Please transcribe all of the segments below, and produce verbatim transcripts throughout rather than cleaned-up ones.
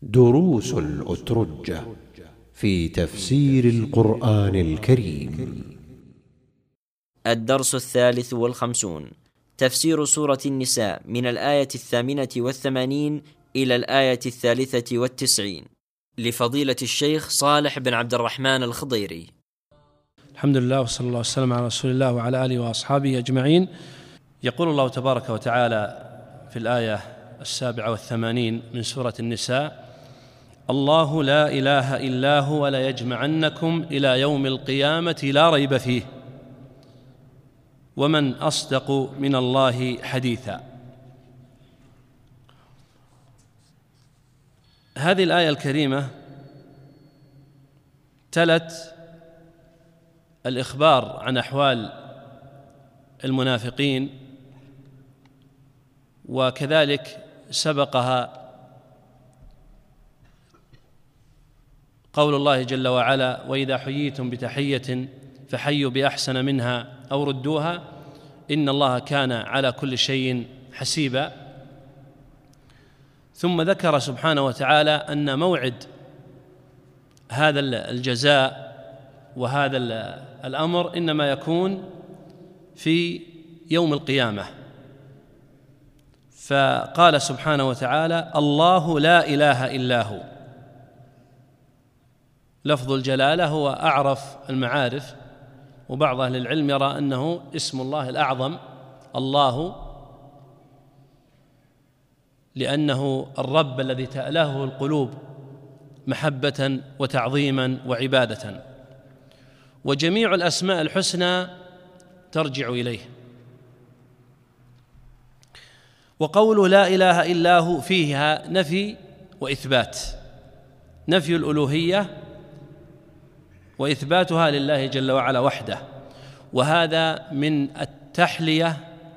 دروس الأترجة في تفسير القرآن الكريم. الدرس الثالث والخمسون، تفسير سورة النساء من الآية الثامنة والثمانين إلى الآية الثالثة والتسعين، لفضيلة الشيخ صالح بن عبد الرحمن الخضيري. الحمد لله وصلى الله وسلم على رسول الله وعلى آله وأصحابه أجمعين. يقول الله تبارك وتعالى في الآية السابعة والثمانين من سورة النساء: الله لا إله إلا هو ليجمعنكم إلى يوم القيامة لا ريب فيه ومن أصدق من الله حديثا. هذه الآية الكريمة تلت الإخبار عن أحوال المنافقين، وكذلك سبقها قول الله جل وعلا: وإذا حييتم بتحية فحيوا بأحسن منها أو ردوها إن الله كان على كل شيء حسيبا. ثم ذكر سبحانه وتعالى أن موعد هذا الجزاء وهذا الأمر إنما يكون في يوم القيامة، فقال سبحانه وتعالى: الله لا إله إلا هو. لفظ الجلالة هو أعرف المعارف، وبعض أهل العلم يرى أنه اسم الله الأعظم الله، لأنه الرب الذي تألهه القلوب محبة وتعظيما وعبادة، وجميع الأسماء الحسنى ترجع إليه. وقول لا إله إلا هو فيها نفي وإثبات، نفي الألوهية وإثباتها لله جل وعلا وحده، وهذا من التحلية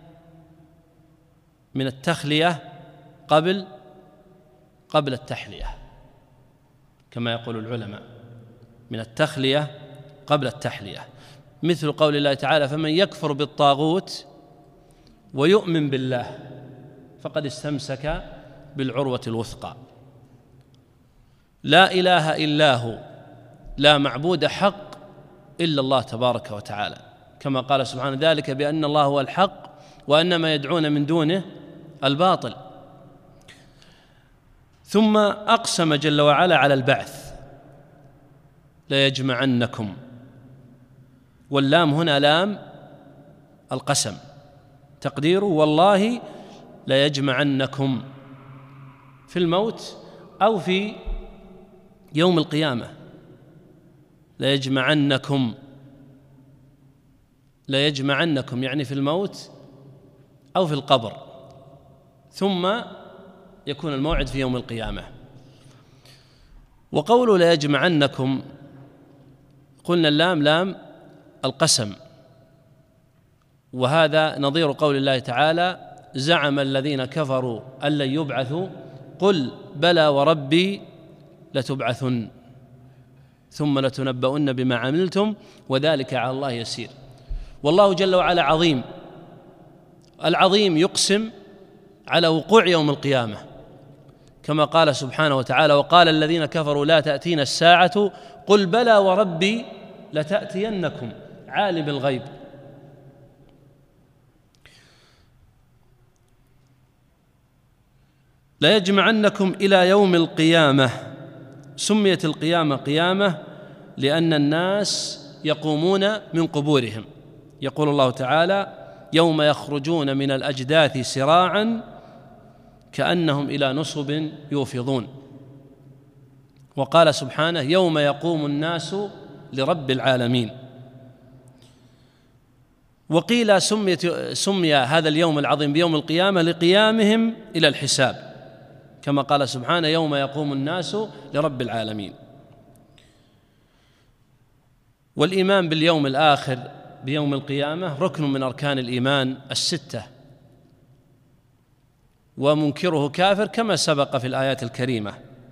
من التخلية قبل قبل التحلية، كما يقول العلماء، من التخلية قبل التحلية، مثل قول الله تعالى: فمن يكفر بالطاغوت ويؤمن بالله فقد استمسك بالعروة الوثقى. لا إله إلا هو، لا معبود حق إلا الله تبارك وتعالى، كما قال سبحانه: ذلك بأن الله هو الحق وأن ما يدعون من دونه الباطل. ثم أقسم جل وعلا على البعث: ليجمعنكم، واللام هنا لام القسم، تقديره والله ليجمعنكم في الموت أو في يوم القيامة. ليجمعنكم ليجمعنكم يعني في الموت أو في القبر، ثم يكون الموعد في يوم القيامة. وقول ليجمعنكم قلنا اللام لام القسم، وهذا نظير قول الله تعالى: زعم الذين كفروا أن لن يبعثوا قل بلى وربي لتبعثن ثم لتنبؤن بما عملتم وذلك على الله يسير. والله جل وعلا عظيم، العظيم يقسم على وقوع يوم القيامة، كما قال سبحانه وتعالى: وقال الذين كفروا لا تأتينا الساعة قل بلى وربي لتأتينكم عالم الغيب. ليجمعنكم إلى يوم القيامة. سميت القيامة قيامة لأن الناس يقومون من قبورهم. يقول الله تعالى: يوم يخرجون من الأجداث سراعا كأنهم إلى نصب يوفضون. وقال سبحانه: يوم يقوم الناس لرب العالمين. وقيل سميت سمي هذا اليوم العظيم بيوم القيامة لقيامهم إلى الحساب، كما قال سبحانه: يوم يقوم الناس لرب العالمين. والإيمان باليوم الآخر بيوم القيامة ركن من أركان الإيمان الستة، ومنكره كافر كما سبق في الآيات الكريمة.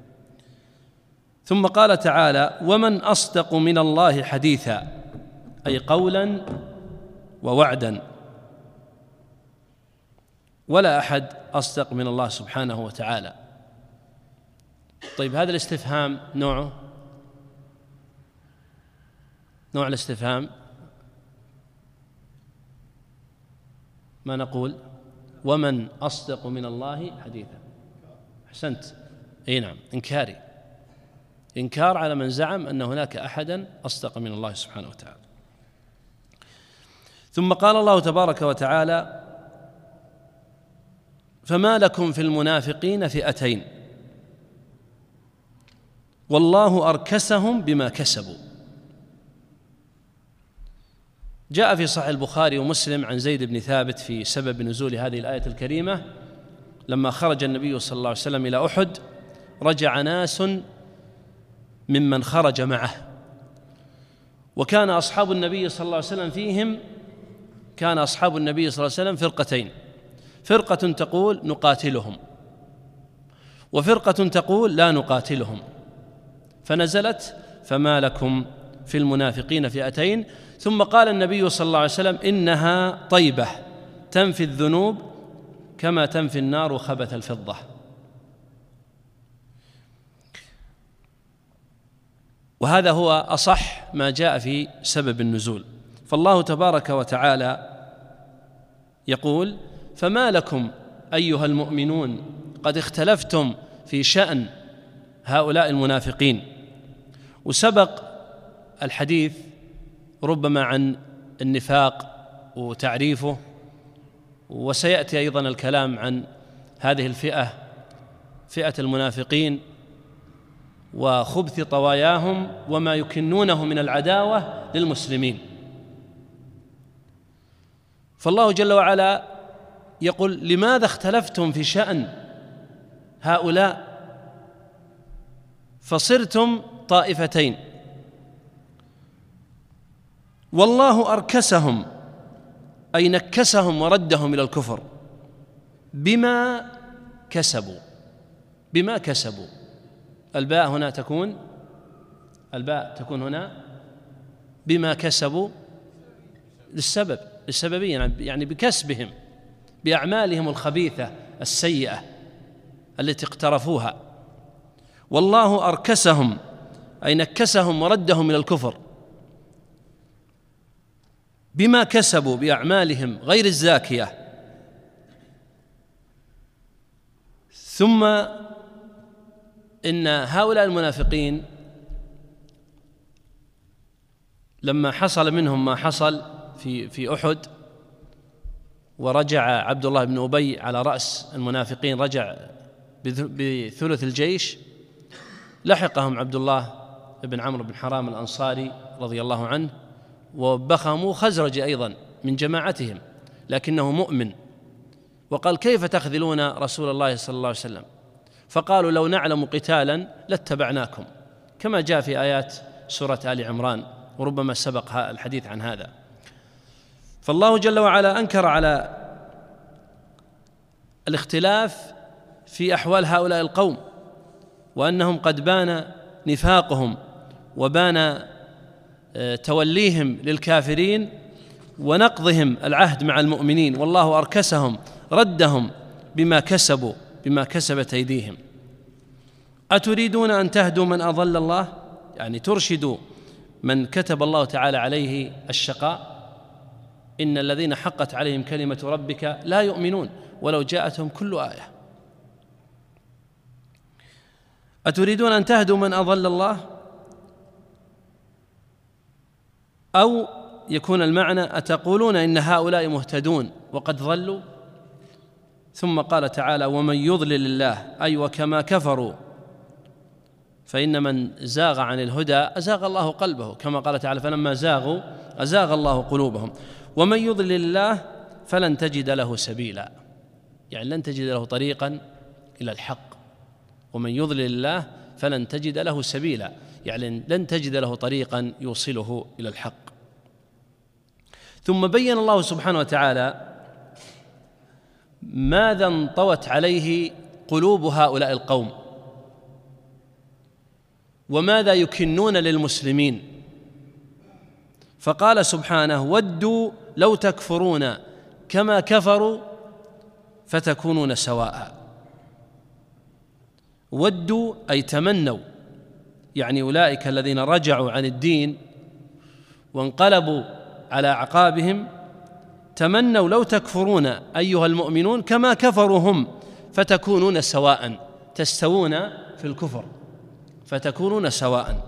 ثم قال تعالى: ومن أصدق من الله حديثا، أي قولا ووعدا، ولا أحد أصدق من الله سبحانه وتعالى. طيب هذا الاستفهام نوعه نوع الاستفهام ما نقول ومن أصدق من الله حديثا. أحسنت، أي نعم، إنكاري، إنكار على من زعم أن هناك أحدا أصدق من الله سبحانه وتعالى. ثم قال الله تبارك وتعالى: فما لكم في المنافقين فئتين والله أركسهم بما كسبوا. جاء في صحيح البخاري ومسلم عن زيد بن ثابت في سبب نزول هذه الآية الكريمة: لما خرج النبي صلى الله عليه وسلم إلى أحد رجع ناس ممن خرج معه، وكان أصحاب النبي صلى الله عليه وسلم فيهم كان أصحاب النبي صلى الله عليه وسلم فرقتين، فرقة تقول نقاتلهم وفرقة تقول لا نقاتلهم، فنزلت فما لكم في المنافقين فئتين. ثم قال النبي صلى الله عليه وسلم: إنها طيبة تنفي الذنوب كما تنفي النار خبث الفضة. وهذا هو أصح ما جاء في سبب النزول. فالله تبارك وتعالى يقول: فما لكم أيها المؤمنون قد اختلفتم في شأن هؤلاء المنافقين. وسبق الحديث ربما عن النفاق وتعريفه، وسيأتي أيضا الكلام عن هذه الفئة، فئة المنافقين، وخبث طواياهم وما يكنونه من العداوة للمسلمين. فالله جل وعلا يقول: لماذا اختلفتم في شأن هؤلاء فصرتم طائفتين والله أركسهم أي نكسهم وردهم إلى الكفر بما كسبوا. بما كسبوا، الباء هنا تكون الباء تكون هنا بما كسبوا للسبب، للسببية، يعني بكسبهم، بأعمالهم الخبيثة السيئة التي اقترفوها. والله أركسهم أي نكسهم وردهم إلى الكفر بما كسبوا، بأعمالهم غير الزاكية. ثم إن هؤلاء المنافقين لما حصل منهم ما حصل في في أحد، ورجع عبد الله بن أبي على رأس المنافقين، رجع بثلث الجيش، لحقهم عبد الله بن عمرو بن حرام الأنصاري رضي الله عنه، وبخموا خزرج أيضا من جماعتهم لكنه مؤمن، وقال: كيف تخذلون رسول الله صلى الله عليه وسلم؟ فقالوا: لو نعلم قتالا لاتبعناكم، كما جاء في آيات سورة آل عمران، وربما سبق الحديث عن هذا. فالله جل وعلا أنكر على الاختلاف في أحوال هؤلاء القوم، وأنهم قد بان نفاقهم وبان توليهم للكافرين ونقضهم العهد مع المؤمنين، والله أركسهم ردهم بما كسبوا، بما كسبت أيديهم. أتريدون أن تهدوا من أضل الله، يعني ترشدوا من كتب الله تعالى عليه الشقاء. إن الذين حقت عليهم كلمة ربك لا يؤمنون ولو جاءتهم كل آية. أتريدون أن تهدوا من أضل الله، أو يكون المعنى: أتقولون إن هؤلاء مهتدون وقد ضلوا. ثم قال تعالى: ومن يضلل الله أي وكما كفروا فإن من زاغ عن الهدى أزاغ الله قلبه، كما قال تعالى: فلما زاغوا أزاغ الله قلوبهم. ومن يضلل الله فلن تجد له سبيلا، يعني لن تجد له طريقا إلى الحق. ومن يضلل الله فلن تجد له سبيلا، يعني لن تجد له طريقا يوصله إلى الحق. ثم بين الله سبحانه وتعالى ماذا انطوت عليه قلوب هؤلاء القوم، وماذا يكنون للمسلمين. فقال سبحانه: ودوا لو تكفرون كما كفروا فتكونون سواء. ودوا أي تمنوا، يعني أولئك الذين رجعوا عن الدين وانقلبوا على أعقابهم تمنوا لو تكفرون أيها المؤمنون كما كفروا هم فتكونون سواء، تستوون في الكفر فتكونون سواء.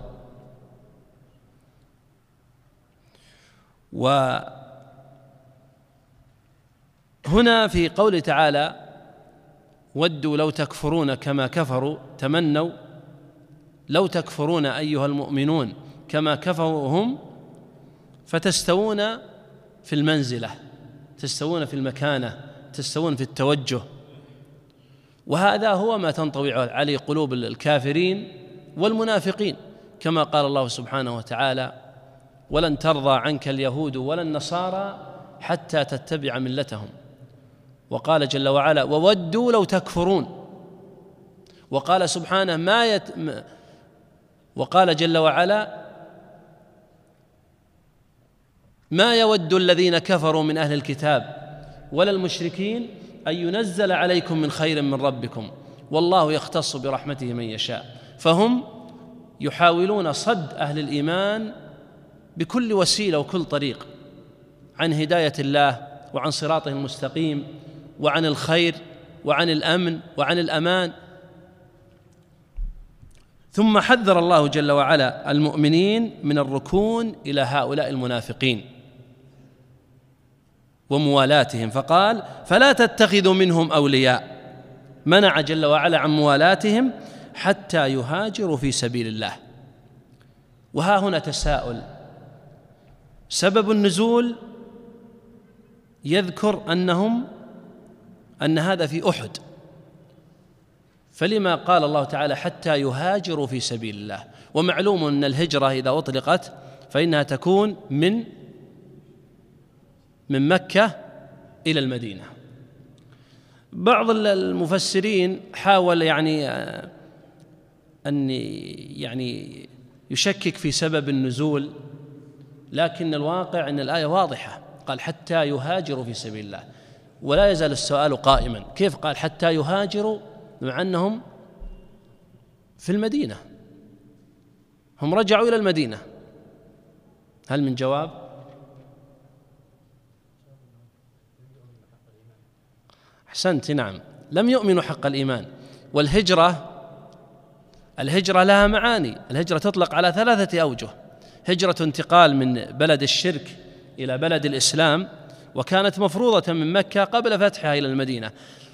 وهنا في قوله تعالى ودوا لو تكفرون كما كفروا، تمنوا لو تكفرون أيها المؤمنون كما كفروا هم فتستوون في المنزلة، تستوون في المكانة، تستوون في التوجه. وهذا هو ما تنطوي عليه قلوب الكافرين والمنافقين، كما قال الله سبحانه وتعالى ولن ترضى عنك اليهود ولا النصارى حتى تتبع ملتهم. وقال جل وعلا وودوا لو تكفرون. وقال سبحانه ما يت... وقال جل وعلا ما يود الذين كفروا من أهل الكتاب ولا المشركين أن ينزل عليكم من خير من ربكم والله يختص برحمته من يشاء. فهم يحاولون صد أهل الإيمان بكل وسيلة وكل طريق عن هداية الله وعن صراطه المستقيم وعن الخير وعن الأمن وعن الأمان. ثم حذر الله جل وعلا المؤمنين من الركون إلى هؤلاء المنافقين وموالاتهم، فقال فلا تتخذوا منهم أولياء، منع جل وعلا عن موالاتهم حتى يهاجروا في سبيل الله. وها هنا تساؤل، سبب النزول يذكر أنهم أن هذا في أحد، فلما قال الله تعالى حتى يهاجروا في سبيل الله؟ ومعلوم أن الهجرة إذا أطلقت فإنها تكون من من مكة إلى المدينة. بعض المفسرين حاول يعني أن يعني يشكك في سبب النزول، لكن الواقع أن الآية واضحة، قال حتى يهاجروا في سبيل الله. ولا يزال السؤال قائما، كيف قال حتى يهاجروا مع أنهم في المدينة، هم رجعوا إلى المدينة؟ هل من جواب؟ أحسنت، نعم، لم يؤمنوا حق الإيمان. والهجرة الهجرة لها معاني، الهجرة تطلق على ثلاثة أوجه: هجرة انتقال من بلد الشرك إلى بلد الإسلام، وكانت مفروضة من مكة قبل فتحها إلى المدينة،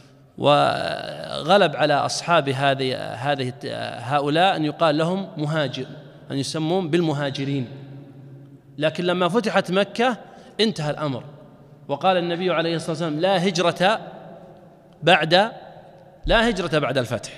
وغلب على أصحاب هذه هذه هؤلاء أن يقال لهم مهاجر، أن يسمون بالمهاجرين. لكن لما فتحت مكة انتهى الأمر، وقال النبي عليه الصلاة والسلام لا هجرة بعد لا هجرة بعد الفتح.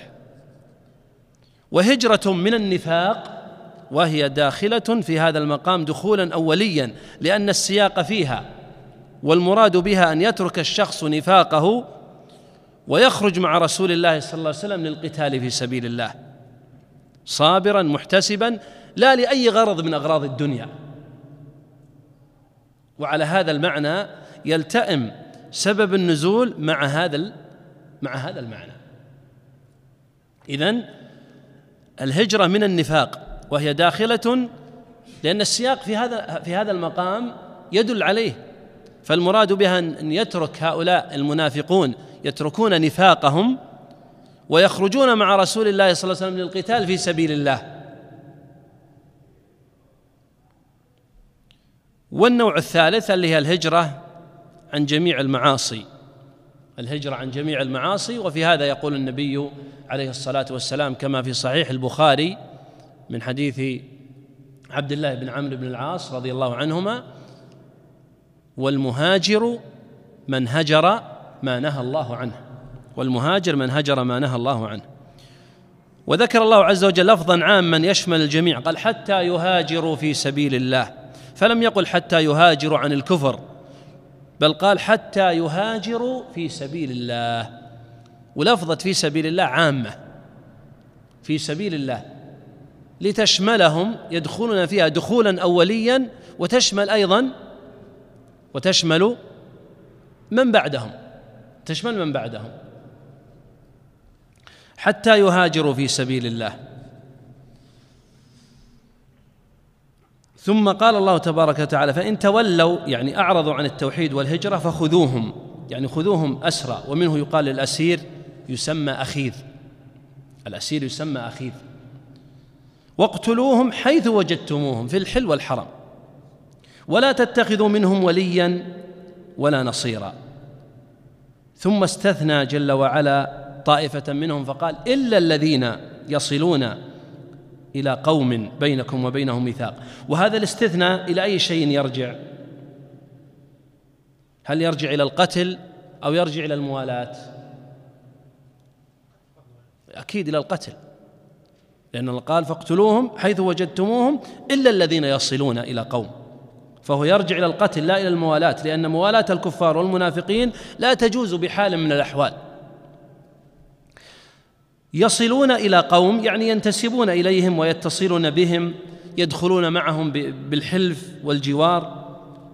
وهجرة من النفاق وهي داخلة في هذا المقام دخولا أوليا، لأن السياق فيها والمراد بها أن يترك الشخص نفاقه ويخرج مع رسول الله صلى الله عليه وسلم للقتال في سبيل الله صابرا محتسبا لا لأي غرض من أغراض الدنيا. وعلى هذا المعنى يلتئم سبب النزول مع هذا مع هذا المعنى. إذن الهجرة من النفاق وهي داخلة، لأن السياق في هذا في هذا المقام يدل عليه، فالمراد بها أن يترك هؤلاء المنافقون يتركون نفاقهم ويخرجون مع رسول الله صلى الله عليه وسلم للقتال في سبيل الله. والنوع الثالث اللي هي الهجرة عن جميع المعاصي، الهجرة عن جميع المعاصي. وفي هذا يقول النبي عليه الصلاة والسلام كما في صحيح البخاري من حديث عبد الله بن عمرو بن العاص رضي الله عنهما: والمهاجر من هجر ما نهى الله عنه، والمهاجر من هجر ما نهى الله عنه. وذكر الله عز وجل لفظا عاما يشمل الجميع، قال حتى يهاجروا في سبيل الله، فلم يقل حتى يهاجروا عن الكفر، بل قال حتى يهاجروا في سبيل الله. ولفظة في سبيل الله عامة، في سبيل الله لتشملهم، يدخلون فيها دخولا أوليا، وتشمل أيضا وتشمل من بعدهم، تشمل من بعدهم. حتى يهاجروا في سبيل الله. ثم قال الله تبارك وتعالى: فإن تولوا، يعني أعرضوا عن التوحيد والهجرة، فخذوهم، يعني خذوهم أسرى. ومنه يقال للأسير يسمى أخيذ، الأسير يسمى أخيذ. واقتلوهم حيث وجدتموهم في الحل والحرم، ولا تتخذوا منهم وليا ولا نصيرا. ثم استثنى جل وعلا طائفة منهم فقال: إلا الذين يصلون إلى قوم بينكم وبينهم ميثاق. وهذا الاستثناء إلى أي شيء يرجع؟ هل يرجع إلى القتل أو يرجع إلى الموالاة؟ أكيد إلى القتل، لأن الله قال: فاقتلوهم حيث وجدتموهم إلا الذين يصلون إلى قوم، فهو يرجع إلى القتل لا إلى الموالاة، لأن موالاة الكفار والمنافقين لا تجوز بحال من الأحوال. يصلون إلى قوم يعني ينتسبون إليهم ويتصلون بهم، يدخلون معهم بالحلف والجوار،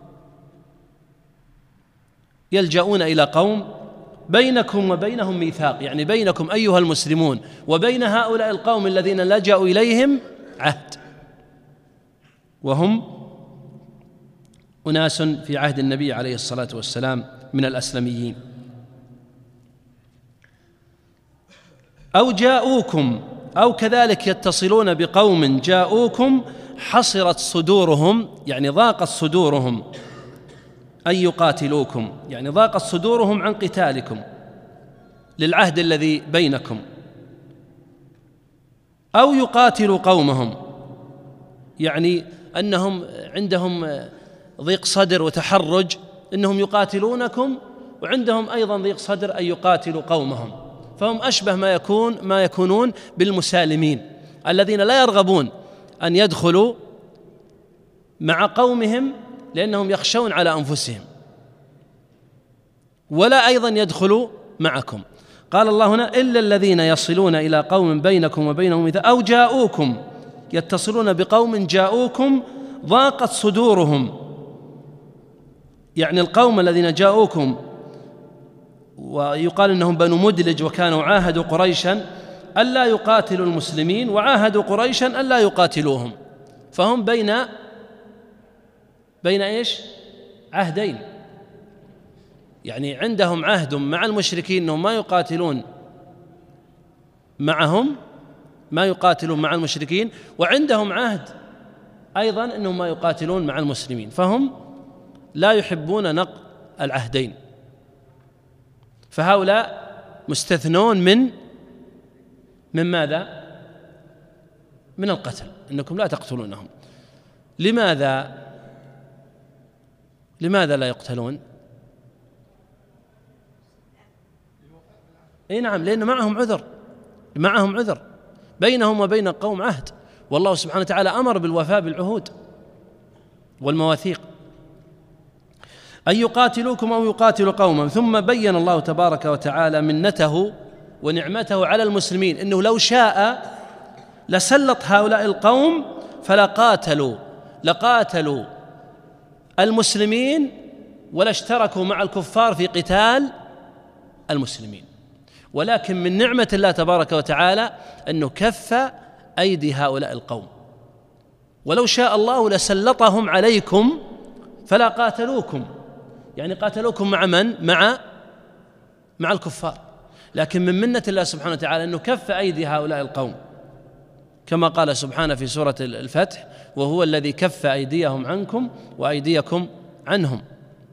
يلجؤون إلى قوم بينكم وبينهم ميثاق، يعني بينكم أيها المسلمون وبين هؤلاء القوم الذين لجأوا إليهم عهد، وهم أناس في عهد النبي عليه الصلاة والسلام من الأسلميين. أو جاءوكم، أو كذلك يتصلون بقوم جاءوكم حصرت صدورهم، يعني ضاقت صدورهم أن يقاتلوكم، يعني ضاقت صدورهم عن قتالكم للعهد الذي بينكم. أو يقاتلوا قومهم، يعني أنهم عندهم ضيق صدر وتحرج أنهم يقاتلونكم، وعندهم أيضا ضيق صدر أن يقاتلوا قومهم، فهم أشبه ما يكون ما يكونون بالمسالمين الذين لا يرغبون أن يدخلوا مع قومهم لأنهم يخشون على أنفسهم، ولا أيضا يدخلوا معكم. قال الله هنا: إلا الذين يصلون إلى قوم بينكم وبينهم ميثاق أو جاءوكم، يتصلون بقوم جاءوكم ضاقت صدورهم، يعني القوم الذين جاءوكم، ويقال إنهم بنو مدلج، وكانوا عاهدوا قريشا ألا يقاتلوا المسلمين، وعاهدوا قريشا ألا يقاتلوهم، فهم بين بين إيش؟ عهدين، يعني عندهم عهد مع المشركين أنهم ما يقاتلون معهم، ما يقاتلون مع المشركين، وعندهم عهد أيضا أنهم ما يقاتلون مع المسلمين، فهم لا يحبون نقض العهدين. فهؤلاء مستثنون من من ماذا؟ من القتل، إنكم لا تقتلونهم. لماذا لماذا لا يقتلون؟ اي نعم، لأن معهم عذر، معهم عذر بينهم وبين القوم عهد، والله سبحانه وتعالى أمر بالوفاء بالعهود والمواثيق. أن يقاتلوكم أو يقاتلوا قوما. ثم بين الله تبارك وتعالى منته ونعمته على المسلمين، إنه لو شاء لسلط هؤلاء القوم فلقاتلوا لقاتلوا المسلمين ولا اشتركوا مع الكفار في قتال المسلمين، ولكن من نعمة الله تبارك وتعالى أنه كف أيدي هؤلاء القوم، ولو شاء الله لسلطهم عليكم فلا قاتلوكم، يعني قاتلوكم مع من؟ مع مع الكفار، لكن من منة الله سبحانه وتعالى أنه كف أيدي هؤلاء القوم، كما قال سبحانه في سورة الفتح: وهو الذي كف أيديهم عنكم وأيديكم عنهم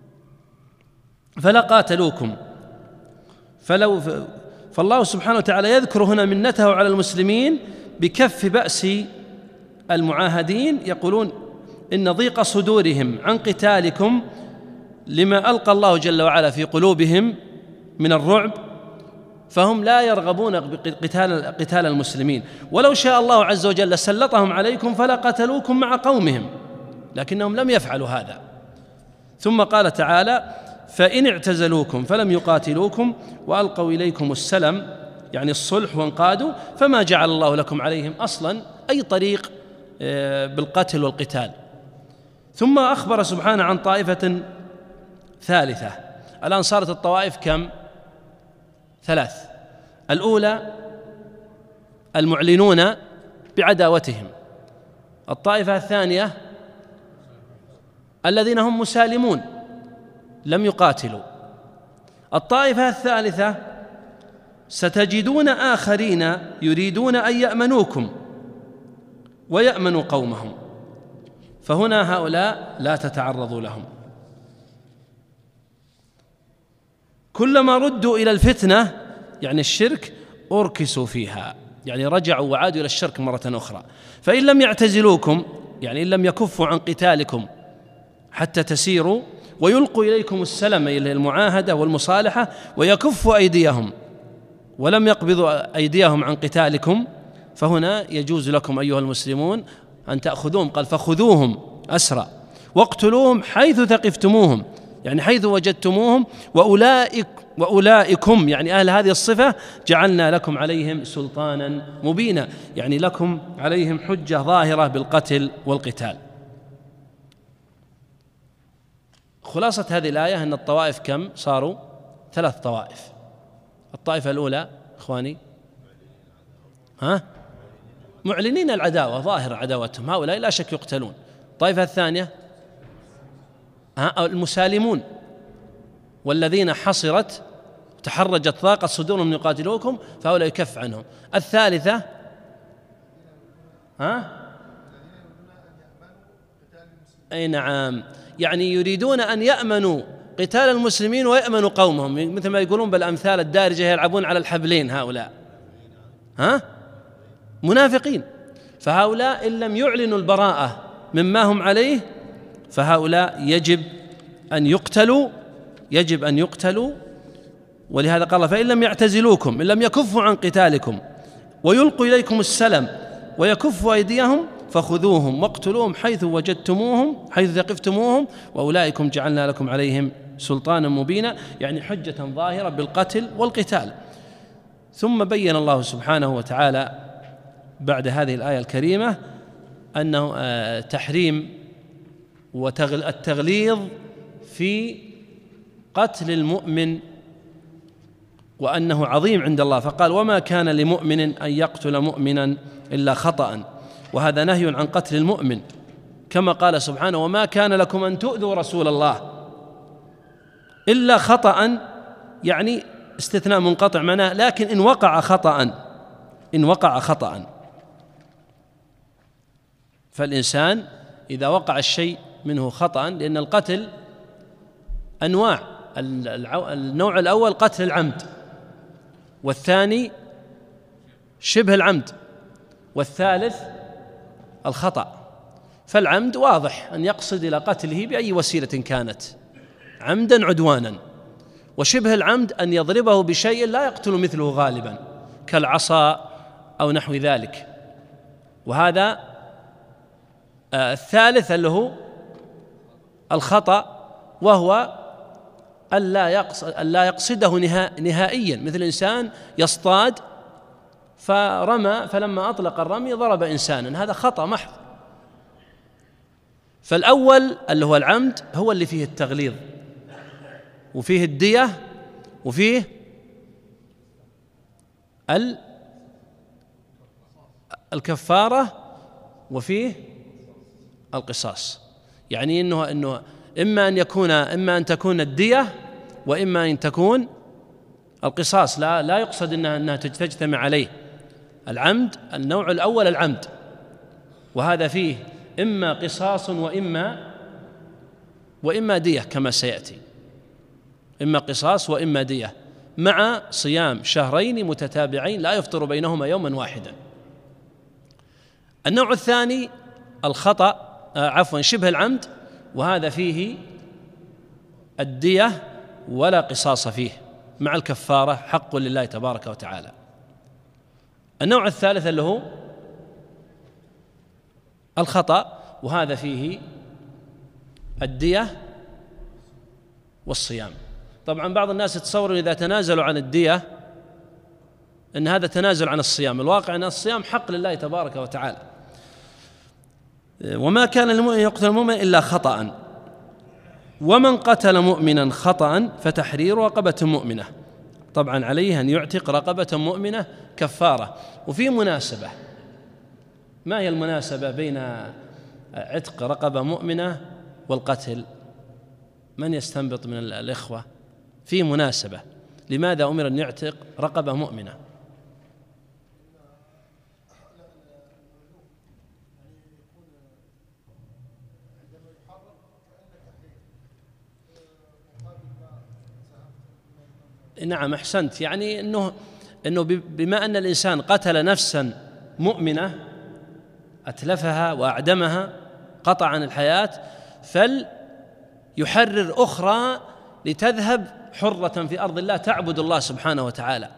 فلا قاتلوكم. فلو فالله سبحانه وتعالى يذكر هنا منته على المسلمين بكف بأس المعاهدين، يقولون إن ضيق صدورهم عن قتالكم لما ألقى الله جل وعلا في قلوبهم من الرعب، فهم لا يرغبون بقتال قتال المسلمين، ولو شاء الله عز وجل سلطهم عليكم فلا قتلوكم مع قومهم، لكنهم لم يفعلوا هذا. ثم قال تعالى: فإن اعتزلوكم فلم يقاتلوكم وألقوا إليكم السلم، يعني الصلح، وانقادوا فما جعل الله لكم عليهم أصلا أي طريق بالقتل والقتال. ثم أخبر سبحانه عن طائفة ثالثة. الآن صارت الطوائف كم؟ ثلاث. الأولى المعلنون بعداوتهم. الطائفة الثانية الذين هم مسالمون لم يقاتلوا. الطائفة الثالثة ستجدون آخرين يريدون أن يأمنوكم ويأمنوا قومهم، فهنا هؤلاء لا تتعرضوا لهم. كلما ردوا إلى الفتنة يعني الشرك أركسوا فيها، يعني رجعوا وعادوا إلى الشرك مرة أخرى. فإن لم يعتزلوكم يعني إن لم يكفوا عن قتالكم حتى تسيروا ويلقوا إليكم السلم إلى المعاهدة والمصالحة ويكفوا أيديهم ولم يقبضوا أيديهم عن قتالكم، فهنا يجوز لكم أيها المسلمون أن تأخذوهم، قال فخذوهم أسرى واقتلوهم حيث ثقفتموهم، يعني حيث وجدتموهم، وأولئك وأولئكم يعني أهل هذه الصفة جعلنا لكم عليهم سلطانا مبينا، يعني لكم عليهم حجة ظاهرة بالقتل والقتال. خلاصة هذه الآية أن الطوائف كم صاروا؟ ثلاث طوائف. الطائفة الأولى إخواني ها معلنين العداوة، ظاهر عداوتهم، هؤلاء لا شك يقتلون. الطائفة الثانية ها المسالمون والذين حصرت تحرجت طاقة صدورهم من يقاتلوكم فهؤلاء يكف عنهم. الثالثة ها أي نعم، يعني يريدون أن يأمنوا قتال المسلمين ويأمنوا قومهم، مثل ما يقولون بالأمثال الدارجة يلعبون على الحبلين. هؤلاء ها منافقين، فهؤلاء إن لم يعلنوا البراءة مما هم عليه فهؤلاء يجب أن يقتلوا، يجب أن يقتلوا. ولهذا قال فإن لم يعتزلوكم، إن لم يكفوا عن قتالكم ويلقوا إليكم السلم ويكفوا أيديهم فخذوهم واقتلوهم حيث وجدتموهم حيث ثقفتموهم وأولئكم جعلنا لكم عليهم سلطانا مبينا، يعني حجة ظاهرة بالقتل والقتال. ثم بين الله سبحانه وتعالى بعد هذه الآية الكريمة أنه تحريم والتغليظ في قتل المؤمن وأنه عظيم عند الله، فقال وما كان لمؤمن أن يقتل مؤمنا إلا خطأ، وهذا نهي عن قتل المؤمن، كما قال سبحانه وما كان لكم أن تؤذوا رسول الله إلا خطأ، يعني استثناء منقطع معناه لكن إن وقع خطأ، إن وقع خطأ. فالإنسان إذا وقع الشيء منه خطأ، لأن القتل أنواع، النوع الأول قتل العمد، والثاني شبه العمد، والثالث الخطأ. فالعمد واضح أن يقصد إلى قتله بأي وسيلة كانت عمدا عدوانا، وشبه العمد أن يضربه بشيء لا يقتل مثله غالبا كالعصا أو نحو ذلك. وهذا آه الثالث اللي هو الخطأ، وهو ألا يقصد ألا يقصده نهائيا، مثل إنسان يصطاد فرمى فلما أطلق الرمي ضرب إنسانا، هذا خطأ محض. فالأول اللي هو العمد هو اللي فيه التغليظ وفيه الدية وفيه الكفارة وفيه القصاص، يعني إنه إنه إما أن يكون إما أن تكون الدية وإما أن تكون القصاص، لا لا يقصد إنها أنها تجتمع عليه. العمد النوع الأول العمد، وهذا فيه إما قصاص وإما وإما دية كما سيأتي، إما قصاص وإما دية، مع صيام شهرين متتابعين لا يفطر بينهما يوما واحدا. النوع الثاني الخطأ آه عفوا شبه العمد، وهذا فيه الدية ولا قصاص فيه، مع الكفارة حق لله تبارك وتعالى. النوع الثالث اللي هو الخطأ، وهذا فيه الدية والصيام. طبعا بعض الناس يتصورون إذا تنازلوا عن الدية أن هذا تنازل عن الصيام، الواقع أن الصيام حق لله تبارك وتعالى. وما كان للمؤمن يقتل المؤمن إلا خطأ، ومن قتل مؤمنا خطأ فتحرير رقبة مؤمنة. طبعا عليه أن يعتق رقبة مؤمنة كفارة. وفي مناسبة، ما هي المناسبة بين عتق رقبة مؤمنة والقتل؟ من يستنبط من الإخوة؟ في مناسبة، لماذا أمر أن يعتق رقبة مؤمنة؟ نعم أحسنت، يعني أنه أنه بما أن الإنسان قتل نفسا مؤمنة أتلفها وأعدمها، قطع عن الحياة، فليحرر أخرى لتذهب حرة في أرض الله تعبد الله سبحانه وتعالى،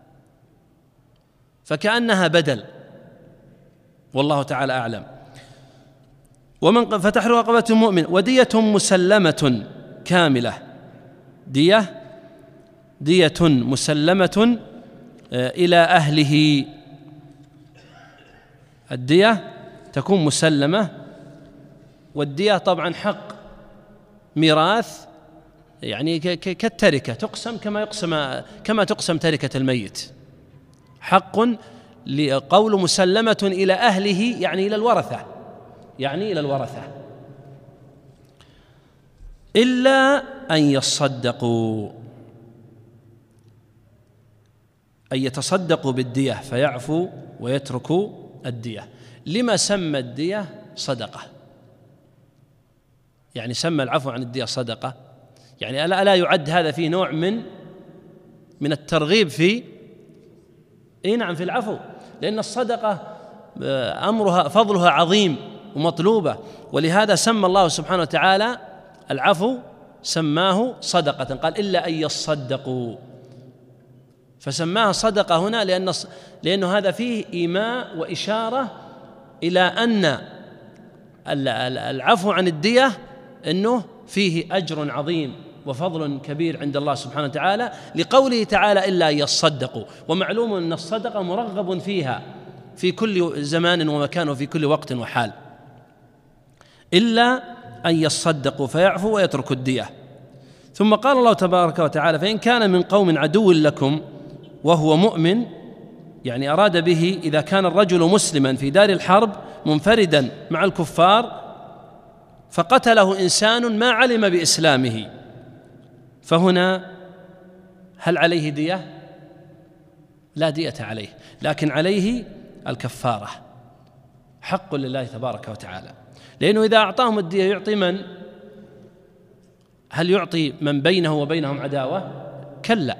فكأنها بدل، والله تعالى أعلم. ومن فتحرير رقبة مؤمن ودية مسلمة كاملة، دية دية مسلمة إلى أهله، الدية تكون مسلمة، والدية طبعا حق ميراث، يعني كالتركة تقسم كما يقسم كما تقسم تركة الميت، حق لقول مسلمة إلى أهله، يعني إلى الورثة، يعني إلى الورثة، إلا أن يصدقوا، أن يتصدقوا بالدية فيعفوا ويتركوا الدية. لما سمى الدية صدقة؟ يعني سمى العفو عن الدية صدقة، يعني ألا ألا يعد هذا فيه نوع من من الترغيب في إيه نعم في العفو، لأن الصدقة أمرها فضلها عظيم ومطلوبة، ولهذا سمى الله سبحانه وتعالى العفو سماه صدقة، قال إلا أن يصدقوا، فسماها صدقة هنا لأن لأنه هذا فيه إيماء وإشارة إلى أن العفو عن الدية أنه فيه أجر عظيم وفضل كبير عند الله سبحانه وتعالى، لقوله تعالى إلا أن يصدقوا. ومعلوم أن الصدقة مرغب فيها في كل زمان ومكان وفي كل وقت وحال، إلا أن يصدقوا فيعفوا ويتركوا الدية. ثم قال الله تبارك وتعالى فإن كان من قوم عدو لكم وهو مؤمن، يعني أراد به إذا كان الرجل مسلما في دار الحرب منفردا مع الكفار فقتله إنسان ما علم بإسلامه، فهنا هل عليه دية؟ لا دية عليه، لكن عليه الكفارة، حق لله تبارك وتعالى، لأنه إذا أعطاهم الدية يعطي من؟ هل يعطي من بينه وبينهم عداوة؟ كلا.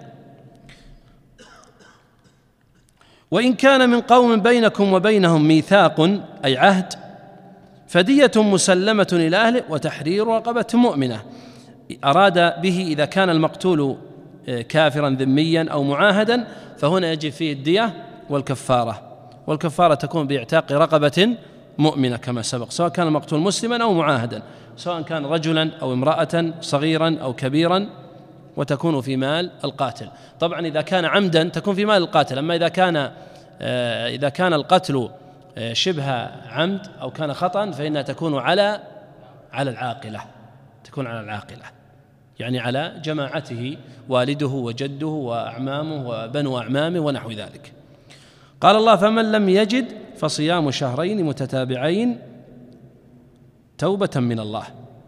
وإن كان من قوم بينكم وبينهم ميثاق أي عهد فدية مسلمة إلى أهله وتحرير رقبة مؤمنة، أراد به إذا كان المقتول كافرا ذميا أو معاهدا فهنا يجب فيه الدية والكفارة، والكفارة تكون بإعتاق رقبة مؤمنة كما سبق، سواء كان المقتول مسلما أو معاهدا، سواء كان رجلا أو امرأة، صغيرا أو كبيرا، وتكون في مال القاتل. طبعا إذا كان عمدا تكون في مال القاتل، أما إذا كان إذا كان القتل شبه عمد أو كان خطأ فإنها تكون على على العاقلة، تكون على العاقلة، يعني على جماعته والده وجده وأعمامه وبنو أعمامه ونحو ذلك. قال الله فمن لم يجد فصيام شهرين متتابعين توبة من الله،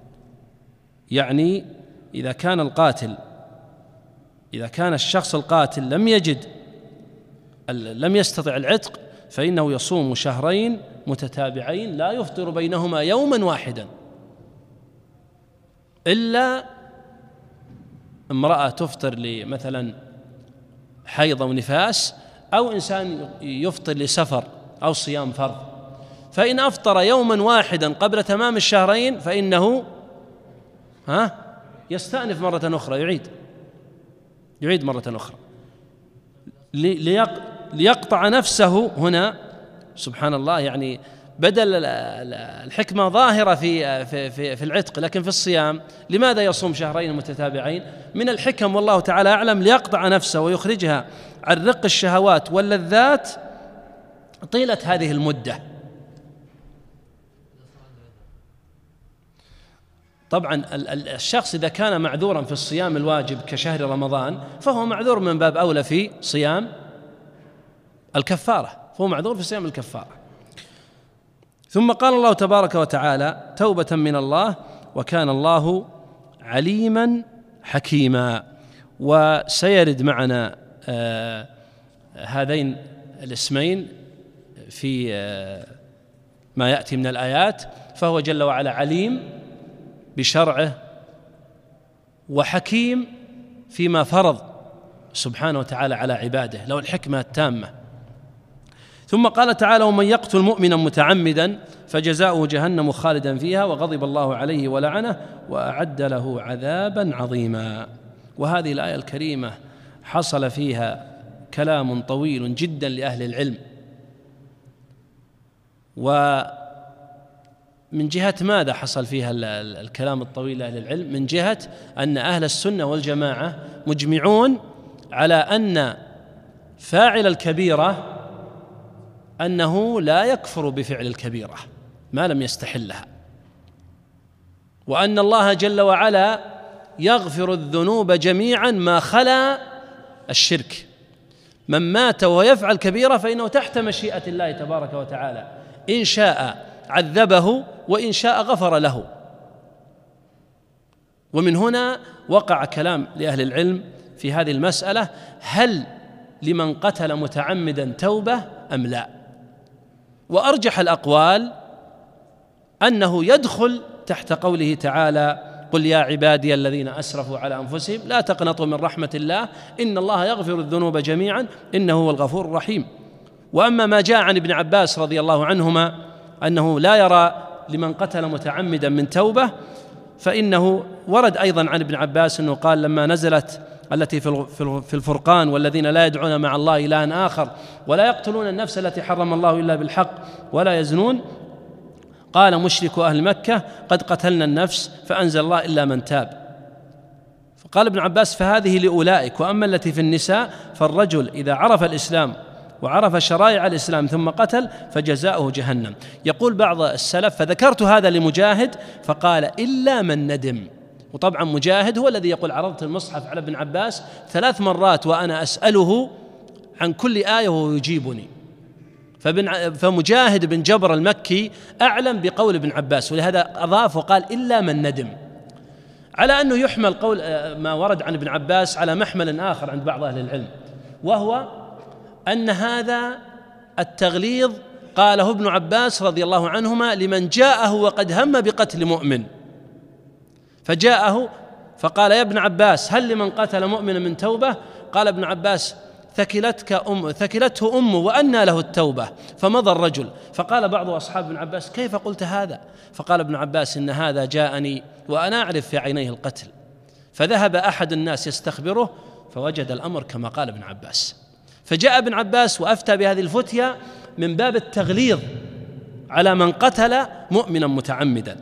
يعني إذا كان القاتل إذا كان الشخص القاتل لم يجد لم يستطع العتق فإنه يصوم شهرين متتابعين لا يفطر بينهما يوما واحدا، إلا امرأة تفطر لمثلا حيض ونفاس، أو إنسان يفطر لسفر أو صيام فرض، فإن أفطر يوما واحدا قبل تمام الشهرين فإنه ها يستأنف مرة أخرى، يعيد يعيد مرة أخرى ليقطع نفسه. هنا سبحان الله، يعني بدل الحكمة ظاهرة في في في, في العتق، لكن في الصيام لماذا يصوم شهرين متتابعين؟ من الحكم والله تعالى أعلم ليقطع نفسه ويخرجها عن رق الشهوات واللذات طيلة هذه المدة. طبعا الشخص إذا كان معذورا في الصيام الواجب كشهر رمضان فهو معذور من باب أولى في صيام الكفارة، فهو معذور في صيام الكفارة. ثم قال الله تبارك وتعالى: توبة من الله وكان الله عليما حكيما. وسيرد معنا آه هذين الاسمين في آه ما يأتي من الآيات، فهو جل وعلا عليم بشرعه وحكيم فيما فرض سبحانه وتعالى على عباده، له الحكمة التامة. ثم قال تعالى: ومن يقتل مؤمنا متعمدا فجزاؤه جهنم خالدا فيها وغضب الله عليه ولعنه وأعد له عذابا عظيما. وهذه الآية الكريمة حصل فيها كلام طويل جدا لأهل العلم. ومن جهة ماذا حصل فيها الكلام الطويل لأهل العلم؟ من جهة أن أهل السنة والجماعة مجمعون على أن فاعل الكبيرة أنه لا يكفر بفعل الكبيرة ما لم يستحلها، وأن الله جل وعلا يغفر الذنوب جميعا ما خلا الشرك. من مات وهو يفعل كبيرة فإنه تحت مشيئة الله تبارك وتعالى، إن شاء عذبه وإن شاء غفر له. ومن هنا وقع كلام لأهل العلم في هذه المسألة: هل لمن قتل متعمدا توبة أم لا؟ وأرجح الأقوال أنه يدخل تحت قوله تعالى: قل يا عبادي الذين أسرفوا على أنفسهم لا تقنطوا من رحمة الله إن الله يغفر الذنوب جميعا إنه هو الغفور الرحيم. وأما ما جاء عن ابن عباس رضي الله عنهما أنه لا يرى لمن قتل متعمدا من توبة، فإنه ورد أيضا عن ابن عباس أنه قال لما نزلت التي في الفرقان: والذين لا يدعون مع الله إلها آخر ولا يقتلون النفس التي حرم الله إلا بالحق ولا يزنون، قال مشركو أهل مكة: قد قتلنا النفس فأنزل الله إلا من تاب. فقال ابن عباس: فهذه لأولئك. وأما التي في النساء فالرجل إذا عرف الإسلام وعرف شرائع الإسلام ثم قتل فجزاؤه جهنم. يقول بعض السلف: فذكرت هذا لمجاهد فقال: إلا من ندم. وطبعا مجاهد هو الذي يقول: عرضت المصحف على ابن عباس ثلاث مرات وأنا أسأله عن كل آية وهو يجيبني. فمجاهد بن جبر المكي أعلم بقول ابن عباس، ولهذا أضاف وقال: إلا من ندم، على أنه يحمل قول ما ورد عن ابن عباس على محمل آخر عند بعض أهل العلم، وهو أن هذا التغليظ قاله ابن عباس رضي الله عنهما لمن جاءه وقد هم بقتل مؤمن، فجاءه فقال: يا ابن عباس هل لمن قتل مؤمنا من توبة؟ قال ابن عباس: ثكلتك أم ثكلته أمه وأنى له التوبة. فمضى الرجل، فقال بعض أصحاب ابن عباس: كيف قلت هذا؟ فقال ابن عباس: إن هذا جاءني وأنا أعرف في عينيه القتل. فذهب أحد الناس يستخبره فوجد الأمر كما قال ابن عباس، فجاء ابن عباس وأفتى بهذه الفتية من باب التغليظ على من قتل مؤمنا متعمدا.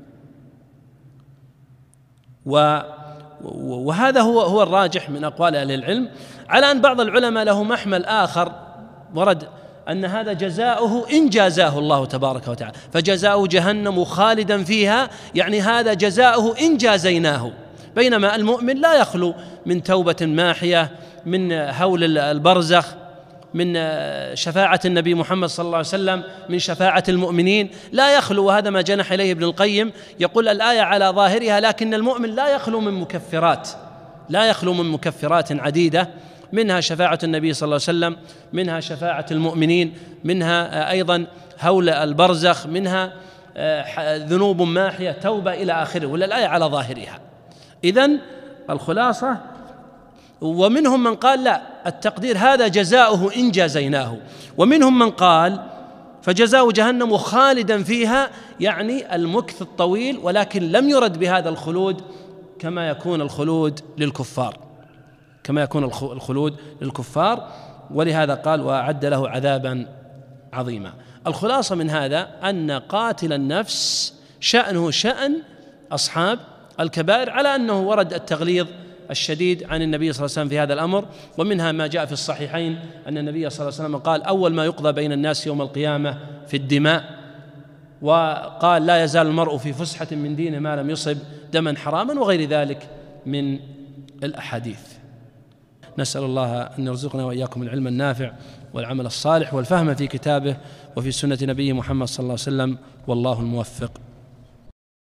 و وهذا هو هو الراجح من أقوال أهل العلم، على أن بعض العلماء له محمل آخر ورد أن هذا جزاؤه إن جازاه الله تبارك وتعالى، فجزاؤه جهنم خالدا فيها، يعني هذا جزاؤه إن جازيناه. بينما المؤمن لا يخلو من توبة ماحية، من هول البرزخ، من شفاعة النبي محمد صلى الله عليه وسلم، من شفاعة المؤمنين، لا يخلو. وهذا ما جنح إليه ابن القيم، يقول الآية على ظاهرها لكن المؤمن لا يخلو من مكفرات، لا يخلو من مكفرات عديدة، منها شفاعة النبي صلى الله عليه وسلم، منها شفاعة المؤمنين، منها أيضا هول البرزخ، منها ذنوب ماحية، توبة إلى آخره، ولا الآية على ظاهرها. إذن الخلاصة، ومنهم من قال لا، التقدير هذا جزاؤه إن جازيناه، ومنهم من قال فجزاؤه جهنم خالدا فيها، يعني المكث الطويل، ولكن لم يرد بهذا الخلود كما يكون الخلود للكفار، كما يكون الخلود للكفار، ولهذا قال وأعد له عذابا عظيما. الخلاصة من هذا أن قاتل النفس شأنه شأن أصحاب الكبائر، على أنه ورد التغليظ الشديد عن النبي صلى الله عليه وسلم في هذا الأمر. ومنها ما جاء في الصحيحين أن النبي صلى الله عليه وسلم قال: أول ما يقضى بين الناس يوم القيامة في الدماء وقال لا يزال المرء في فسحة من دينه ما لم يصب دما حراما، وغير ذلك من الأحاديث. نسأل الله أن يرزقنا وإياكم العلم النافع والعمل الصالح والفهم في كتابه وفي سنة نبيه محمد صلى الله عليه وسلم، والله الموفق.